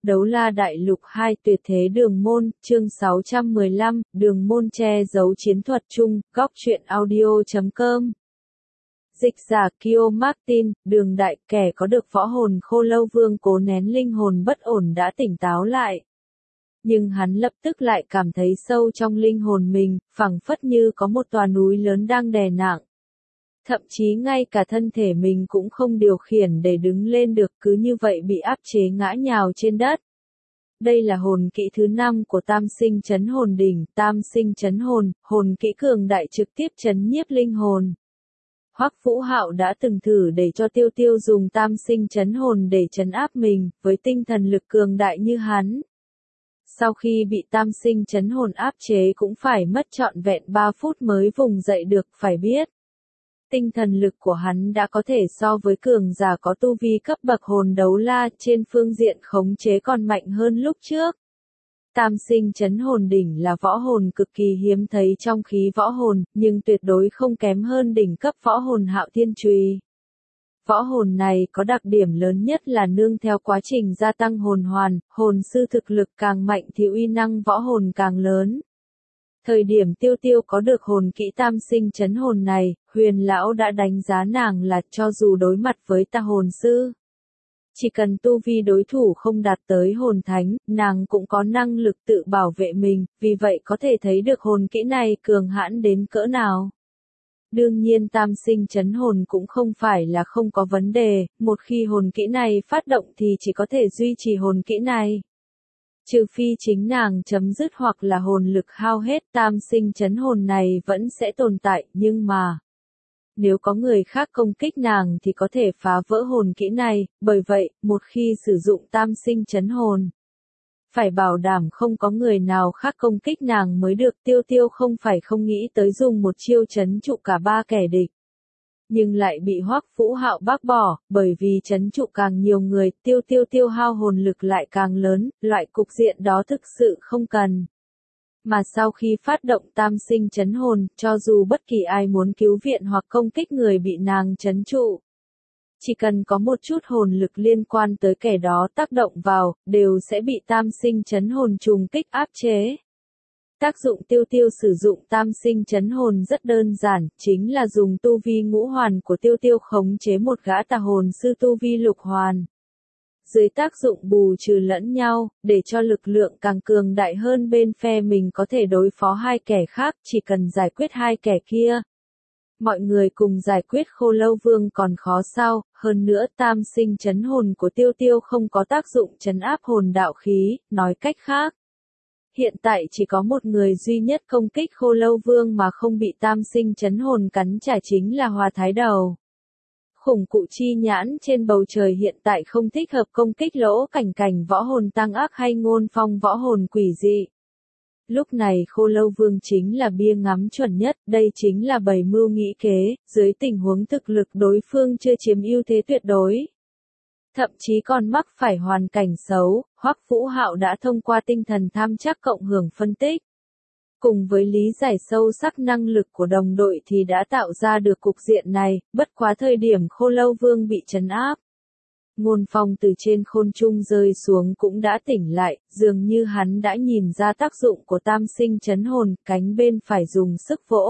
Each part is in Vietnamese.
Đấu La Đại Lục 2 Tuyệt Thế Đường Môn, chương 615, Đường Môn che giấu chiến thuật chung, góc truyện audio.com. Dịch giả Kyo Martin, Đường Đại, kẻ có được võ hồn Khô Lâu Vương cố nén linh hồn bất ổn đã tỉnh táo lại. Nhưng hắn lập tức lại cảm thấy sâu trong linh hồn mình, phảng phất như có một tòa núi lớn đang đè nặng. Thậm chí ngay cả thân thể mình cũng không điều khiển để đứng lên được, cứ như vậy bị áp chế ngã nhào trên đất. Đây là hồn kỹ thứ 5 của Tam Sinh Chấn Hồn Đỉnh, Tam Sinh Chấn Hồn, hồn kỹ cường đại trực tiếp chấn nhiếp linh hồn. Hoắc Vũ Hạo đã từng thử để cho Tiêu Tiêu dùng Tam Sinh Chấn Hồn để trấn áp mình, với tinh thần lực cường đại như hắn. Sau khi bị Tam Sinh Chấn Hồn áp chế cũng phải mất trọn vẹn 3 phút mới vùng dậy được, phải biết. Tinh thần lực của hắn đã có thể so với cường giả có tu vi cấp bậc hồn đấu la, trên phương diện khống chế còn mạnh hơn lúc trước. Tam Sinh Chấn Hồn Đỉnh là võ hồn cực kỳ hiếm thấy trong khí võ hồn, nhưng tuyệt đối không kém hơn đỉnh cấp võ hồn Hạo Thiên Chùy. Võ hồn này có đặc điểm lớn nhất là nương theo quá trình gia tăng hồn hoàn, hồn sư thực lực càng mạnh thì uy năng võ hồn càng lớn. Thời điểm Tiêu Tiêu có được hồn kỹ Tam Sinh Chấn Hồn này, Huyền Lão đã đánh giá nàng là cho dù đối mặt với tà hồn sư, chỉ cần tu vi đối thủ không đạt tới hồn thánh, nàng cũng có năng lực tự bảo vệ mình, vì vậy có thể thấy được hồn kỹ này cường hãn đến cỡ nào. Đương nhiên Tam Sinh Chấn Hồn cũng không phải là không có vấn đề, một khi hồn kỹ này phát động thì chỉ có thể duy trì hồn kỹ này. Trừ phi chính nàng chấm dứt hoặc là hồn lực hao hết, Tam Sinh Chấn Hồn này vẫn sẽ tồn tại, nhưng mà nếu có người khác công kích nàng thì có thể phá vỡ hồn kỹ này, bởi vậy, một khi sử dụng Tam Sinh Chấn Hồn, phải bảo đảm không có người nào khác công kích nàng mới được. Tiêu Tiêu không phải không nghĩ tới dùng một chiêu trấn trụ cả 3 kẻ địch, nhưng lại bị Hoắc Vũ Hạo bác bỏ, bởi vì trấn trụ càng nhiều người, Tiêu Tiêu tiêu hao hồn lực lại càng lớn, loại cục diện đó thực sự không cần. Mà sau khi phát động Tam Sinh Chấn Hồn, cho dù bất kỳ ai muốn cứu viện hoặc công kích người bị nàng trấn trụ, chỉ cần có một chút hồn lực liên quan tới kẻ đó tác động vào, đều sẽ bị Tam Sinh Chấn Hồn trùng kích áp chế. Tác dụng Tiêu Tiêu sử dụng Tam Sinh Chấn Hồn rất đơn giản, chính là dùng tu vi ngũ hoàn của Tiêu Tiêu khống chế một gã tà hồn sư tu vi lục hoàn. Dưới tác dụng bù trừ lẫn nhau, để cho lực lượng càng cường đại hơn bên phe mình có thể đối phó hai kẻ khác, chỉ cần giải quyết hai kẻ kia. Mọi người cùng giải quyết Khô Lâu Vương còn khó sao, hơn nữa Tam Sinh Chấn Hồn của Tiêu Tiêu không có tác dụng trấn áp hồn đạo khí, nói cách khác. Hiện tại chỉ có một người duy nhất công kích Khô Lâu Vương mà không bị Tam Sinh Chấn Hồn cắn trả chính là Hoa Thái Đầu. Khủng cụ chi nhãn trên bầu trời hiện tại không thích hợp công kích Lỗ Cảnh Cảnh võ hồn tăng ác hay Ngôn Phong võ hồn quỷ dị. Lúc này Khô Lâu Vương chính là bia ngắm chuẩn nhất, đây chính là bày mưu nghĩ kế, dưới tình huống thực lực đối phương chưa chiếm ưu thế tuyệt đối. Thậm chí còn mắc phải hoàn cảnh xấu, Hoắc Vũ Hạo đã thông qua tinh thần tham trắc cộng hưởng phân tích. Cùng với lý giải sâu sắc năng lực của đồng đội thì đã tạo ra được cục diện này, bất quá thời điểm Khô Lâu Vương bị trấn áp. Ngôn Phong từ trên khôn trung rơi xuống cũng đã tỉnh lại, dường như hắn đã nhìn ra tác dụng của Tam Sinh Chấn Hồn, cánh bên phải dùng sức vỗ.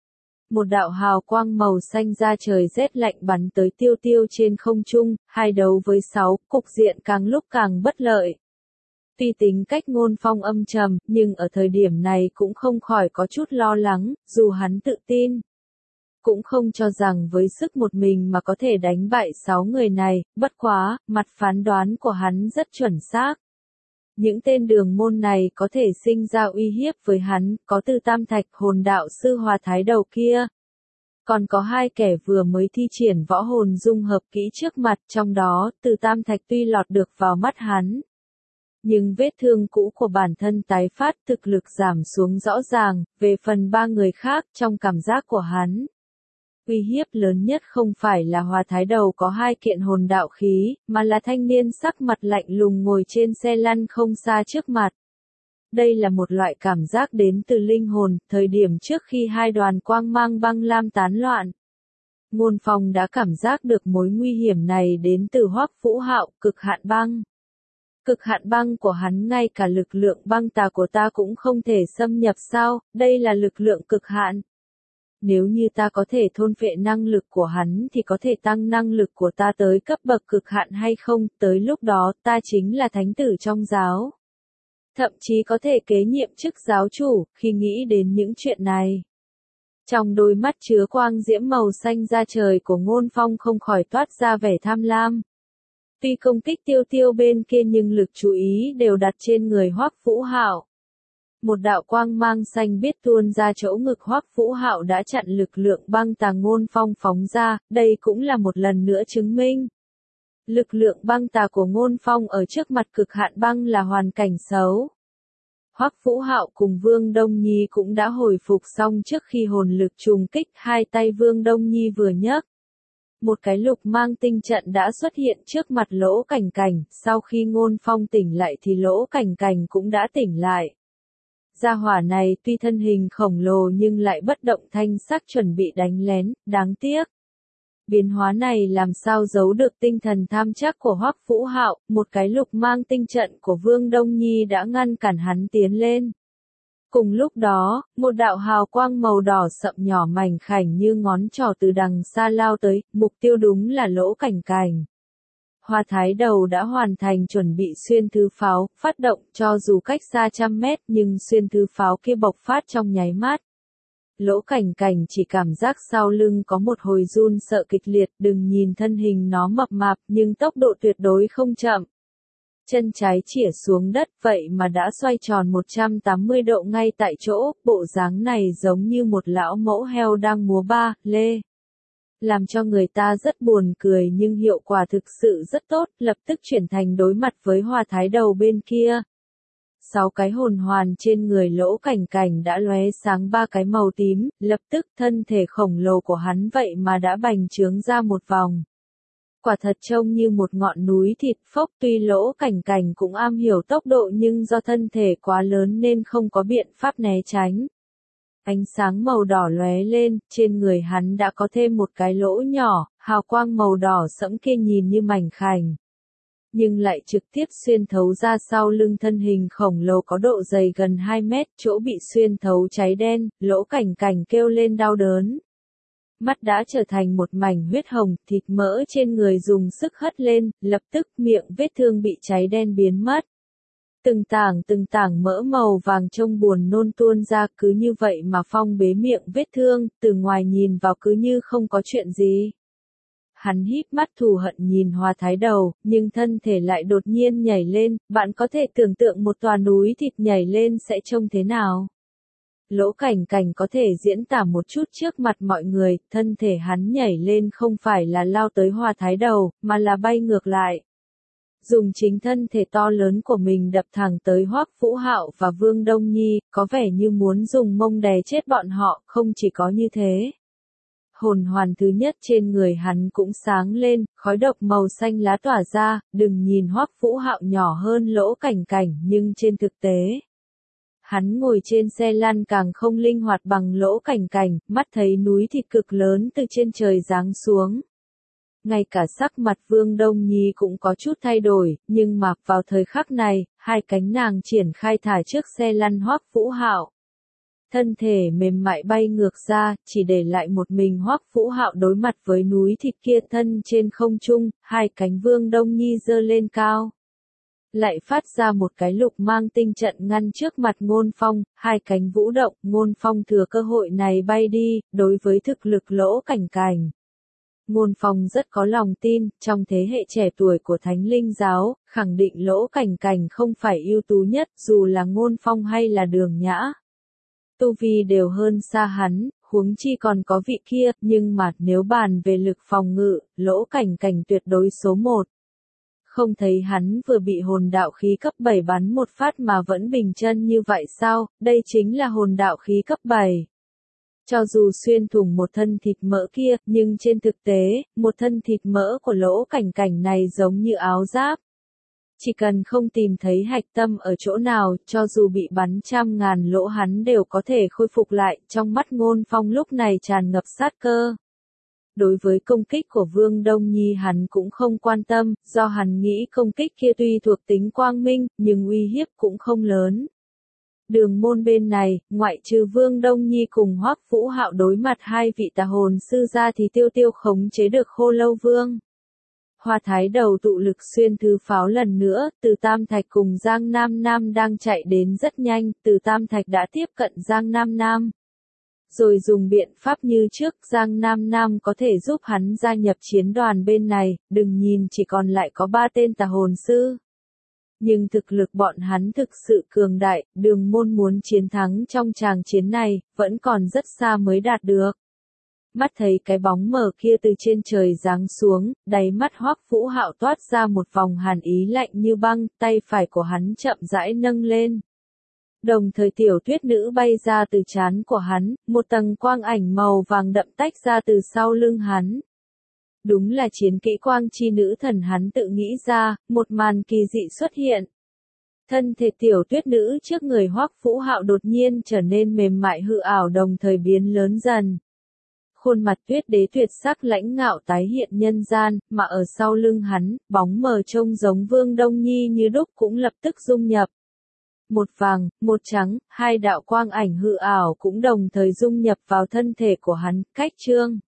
Một đạo hào quang màu xanh ra trời rét lạnh bắn tới Tiêu Tiêu trên không trung, 2 đấu với 6, cục diện càng lúc càng bất lợi. Tuy tính cách Ngôn Phong âm trầm, nhưng ở thời điểm này cũng không khỏi có chút lo lắng, dù hắn tự tin. Cũng không cho rằng với sức một mình mà có thể đánh bại 6 người này, bất quá, mặt phán đoán của hắn rất chuẩn xác. Những tên đường môn này có thể sinh ra uy hiếp với hắn, có Từ Tam Thạch hồn đạo sư Hoa Thái Đầu kia. Còn có 2 kẻ vừa mới thi triển võ hồn dung hợp kỹ trước mặt, trong đó, Từ Tam Thạch tuy lọt được vào mắt hắn, nhưng vết thương cũ của bản thân tái phát, thực lực giảm xuống rõ ràng. Về phần 3 người khác, trong cảm giác của hắn, uy hiếp lớn nhất không phải là Hoa Thái Đầu có 2 kiện hồn đạo khí, mà là thanh niên sắc mặt lạnh lùng ngồi trên xe lăn không xa trước mặt. Đây là một loại cảm giác đến từ linh hồn, thời điểm trước khi 2 đoàn quang mang băng lam tán loạn. Ngôn Phong đã cảm giác được mối nguy hiểm này đến từ Hoắc Vũ Hạo, cực hạn băng. Cực hạn băng của hắn ngay cả lực lượng băng tà của ta cũng không thể xâm nhập sao, đây là lực lượng cực hạn. Nếu như ta có thể thôn phệ năng lực của hắn thì có thể tăng năng lực của ta tới cấp bậc cực hạn hay không, tới lúc đó ta chính là thánh tử trong giáo. Thậm chí có thể kế nhiệm chức giáo chủ, khi nghĩ đến những chuyện này. Trong đôi mắt chứa quang diễm màu xanh da trời của Ngôn Phong không khỏi toát ra vẻ tham lam. Tuy công kích Tiêu Tiêu bên kia nhưng lực chú ý đều đặt trên người Hoắc Vũ Hạo. Một đạo quang mang xanh biếc tuôn ra chỗ ngực Hoắc Vũ Hạo đã chặn lực lượng băng tà Ngôn Phong phóng ra, đây cũng là một lần nữa chứng minh. Lực lượng băng tà của Ngôn Phong ở trước mặt cực hạn băng là hoàn cảnh xấu. Hoắc Vũ Hạo cùng Vương Đông Nhi cũng đã hồi phục xong trước khi hồn lực trùng kích, hai tay Vương Đông Nhi vừa nhấc. Một cái lục mang tinh trận đã xuất hiện trước mặt Lỗ Cảnh Cảnh, sau khi Ngôn Phong tỉnh lại thì Lỗ Cảnh Cảnh cũng đã tỉnh lại. Gia hỏa này tuy thân hình khổng lồ nhưng lại bất động thanh sắc chuẩn bị đánh lén, đáng tiếc. Biến hóa này làm sao giấu được tinh thần tham chắc của Hoắc Vũ Hạo, một cái lục mang tinh trận của Vương Đông Nhi đã ngăn cản hắn tiến lên. Cùng lúc đó, một đạo hào quang màu đỏ sậm nhỏ mảnh khảnh như ngón trỏ từ đằng xa lao tới, mục tiêu đúng là Lỗ Cảnh Cảnh. Hoa Thái Đầu đã hoàn thành chuẩn bị xuyên thứ pháo, phát động cho dù cách xa trăm mét nhưng xuyên thứ pháo kia bộc phát trong nháy mắt. Lỗ Cảnh Cảnh chỉ cảm giác sau lưng có một hồi run sợ kịch liệt, đừng nhìn thân hình nó mập mạp nhưng tốc độ tuyệt đối không chậm. Chân trái chĩa xuống đất vậy mà đã xoay tròn 180 độ ngay tại chỗ, bộ dáng này giống như một lão mẫu heo đang múa ba, lê. Làm cho người ta rất buồn cười nhưng hiệu quả thực sự rất tốt, lập tức chuyển thành đối mặt với Hoa Thái Đầu bên kia. 6 cái hồn hoàn trên người Lỗ Cảnh Cảnh đã lóe sáng 3 cái màu tím, lập tức thân thể khổng lồ của hắn vậy mà đã bành trướng ra một vòng. Quả thật trông như một ngọn núi thịt phốc, tuy Lỗ Cảnh Cảnh cũng am hiểu tốc độ nhưng do thân thể quá lớn nên không có biện pháp né tránh. Ánh sáng màu đỏ lóe lên, trên người hắn đã có thêm một cái lỗ nhỏ, hào quang màu đỏ sẫm kia nhìn như mảnh khảnh. Nhưng lại trực tiếp xuyên thấu ra sau lưng thân hình khổng lồ có độ dày gần 2 mét, chỗ bị xuyên thấu cháy đen, Lỗ Cảnh Cảnh kêu lên đau đớn. Mắt đã trở thành một mảnh huyết hồng, thịt mỡ trên người dùng sức hất lên, lập tức miệng vết thương bị cháy đen biến mất. Từng tảng mỡ màu vàng trông buồn nôn tuôn ra, cứ như vậy mà phong bế miệng vết thương, từ ngoài nhìn vào cứ như không có chuyện gì. Hắn híp mắt thù hận nhìn Hoa Thái Đầu, nhưng thân thể lại đột nhiên nhảy lên, bạn có thể tưởng tượng một tòa núi thịt nhảy lên sẽ trông thế nào. Lỗ Cảnh Cảnh có thể diễn tả một chút trước mặt mọi người, thân thể hắn nhảy lên không phải là lao tới Hoa Thái Đầu, mà là bay ngược lại. Dùng chính thân thể to lớn của mình đập thẳng tới Hoắc Vũ Hạo và Vương Đông Nhi, có vẻ như muốn dùng mông đè chết bọn họ, không chỉ có như thế. Hồn hoàn thứ nhất trên người hắn cũng sáng lên, khói độc màu xanh lá tỏa ra, đừng nhìn Hoắc Vũ Hạo nhỏ hơn Lỗ Cảnh Cảnh nhưng trên thực tế. Hắn ngồi trên xe lăn càng không linh hoạt bằng Lỗ Cảnh Cảnh, mắt thấy núi thịt cực lớn từ trên trời giáng xuống. Ngay cả sắc mặt Vương Đông Nhi cũng có chút thay đổi, nhưng mà vào thời khắc này, hai cánh nàng triển khai thả trước xe lăn Hoắc Vũ Hạo. Thân thể mềm mại bay ngược ra, chỉ để lại một mình Hoắc Vũ Hạo đối mặt với núi thịt kia, thân trên không trung, hai cánh Vương Đông Nhi giơ lên cao. Lại phát ra một cái lục mang tinh trận ngăn trước mặt Ngôn Phong, hai cánh vũ động, Ngôn Phong thừa cơ hội này bay đi, đối với thực lực Lỗ Cảnh Cảnh. Ngôn Phong rất có lòng tin, trong thế hệ trẻ tuổi của Thánh Linh Giáo, khẳng định Lỗ Cảnh Cảnh không phải ưu tú nhất, dù là Ngôn Phong hay là Đường Nhã. Tu vi đều hơn xa hắn, huống chi còn có vị kia, nhưng mà nếu bàn về lực phòng ngự, Lỗ Cảnh Cảnh tuyệt đối số 1. Không thấy hắn vừa bị hồn đạo khí cấp 7 bắn một phát mà vẫn bình chân như vậy sao, đây chính là hồn đạo khí cấp 7. Cho dù xuyên thủng một thân thịt mỡ kia, nhưng trên thực tế, một thân thịt mỡ của Lỗ Cảnh Cảnh này giống như áo giáp. Chỉ cần không tìm thấy hạch tâm ở chỗ nào, cho dù bị bắn trăm ngàn lỗ hắn đều có thể khôi phục lại, trong mắt Ngôn Phong lúc này tràn ngập sát cơ. Đối với công kích của Vương Đông Nhi hắn cũng không quan tâm, do hắn nghĩ công kích kia tuy thuộc tính quang minh, nhưng uy hiếp cũng không lớn. Đường môn bên này, ngoại trừ Vương Đông Nhi cùng Hoắc Vũ Hạo đối mặt hai vị tà hồn sư ra thì Tiêu Tiêu khống chế được Khô Lâu Vương. Hoa Thái Đầu tụ lực xuyên thứ pháo lần nữa, Từ Tam Thạch cùng Giang Nam Nam đang chạy đến rất nhanh, Từ Tam Thạch đã tiếp cận Giang Nam Nam. Rồi dùng biện pháp như trước, Giang Nam Nam có thể giúp hắn gia nhập chiến đoàn bên này, đừng nhìn chỉ còn lại có 3 tên tà hồn sư. Nhưng thực lực bọn hắn thực sự cường đại, Đường môn muốn chiến thắng trong tràng chiến này, vẫn còn rất xa mới đạt được. Mắt thấy cái bóng mờ kia từ trên trời giáng xuống, đáy mắt Hoắc Vũ Hạo toát ra một vòng hàn ý lạnh như băng, tay phải của hắn chậm rãi nâng lên. Đồng thời tiểu tuyết nữ bay ra từ trán của hắn, một tầng quang ảnh màu vàng đậm tách ra từ sau lưng hắn. Đúng là chiến kỹ quang chi nữ thần hắn tự nghĩ ra, một màn kỳ dị xuất hiện. Thân thể tiểu tuyết nữ trước người Hoắc Vũ Hạo đột nhiên trở nên mềm mại hư ảo đồng thời biến lớn dần. Khuôn mặt tuyết đế tuyệt sắc lãnh ngạo tái hiện nhân gian, mà ở sau lưng hắn, bóng mờ trông giống Vương Đông Nhi như đúc cũng lập tức dung nhập. Một vàng, một trắng, hai đạo quang ảnh hư ảo cũng đồng thời dung nhập vào thân thể của hắn, cách trương.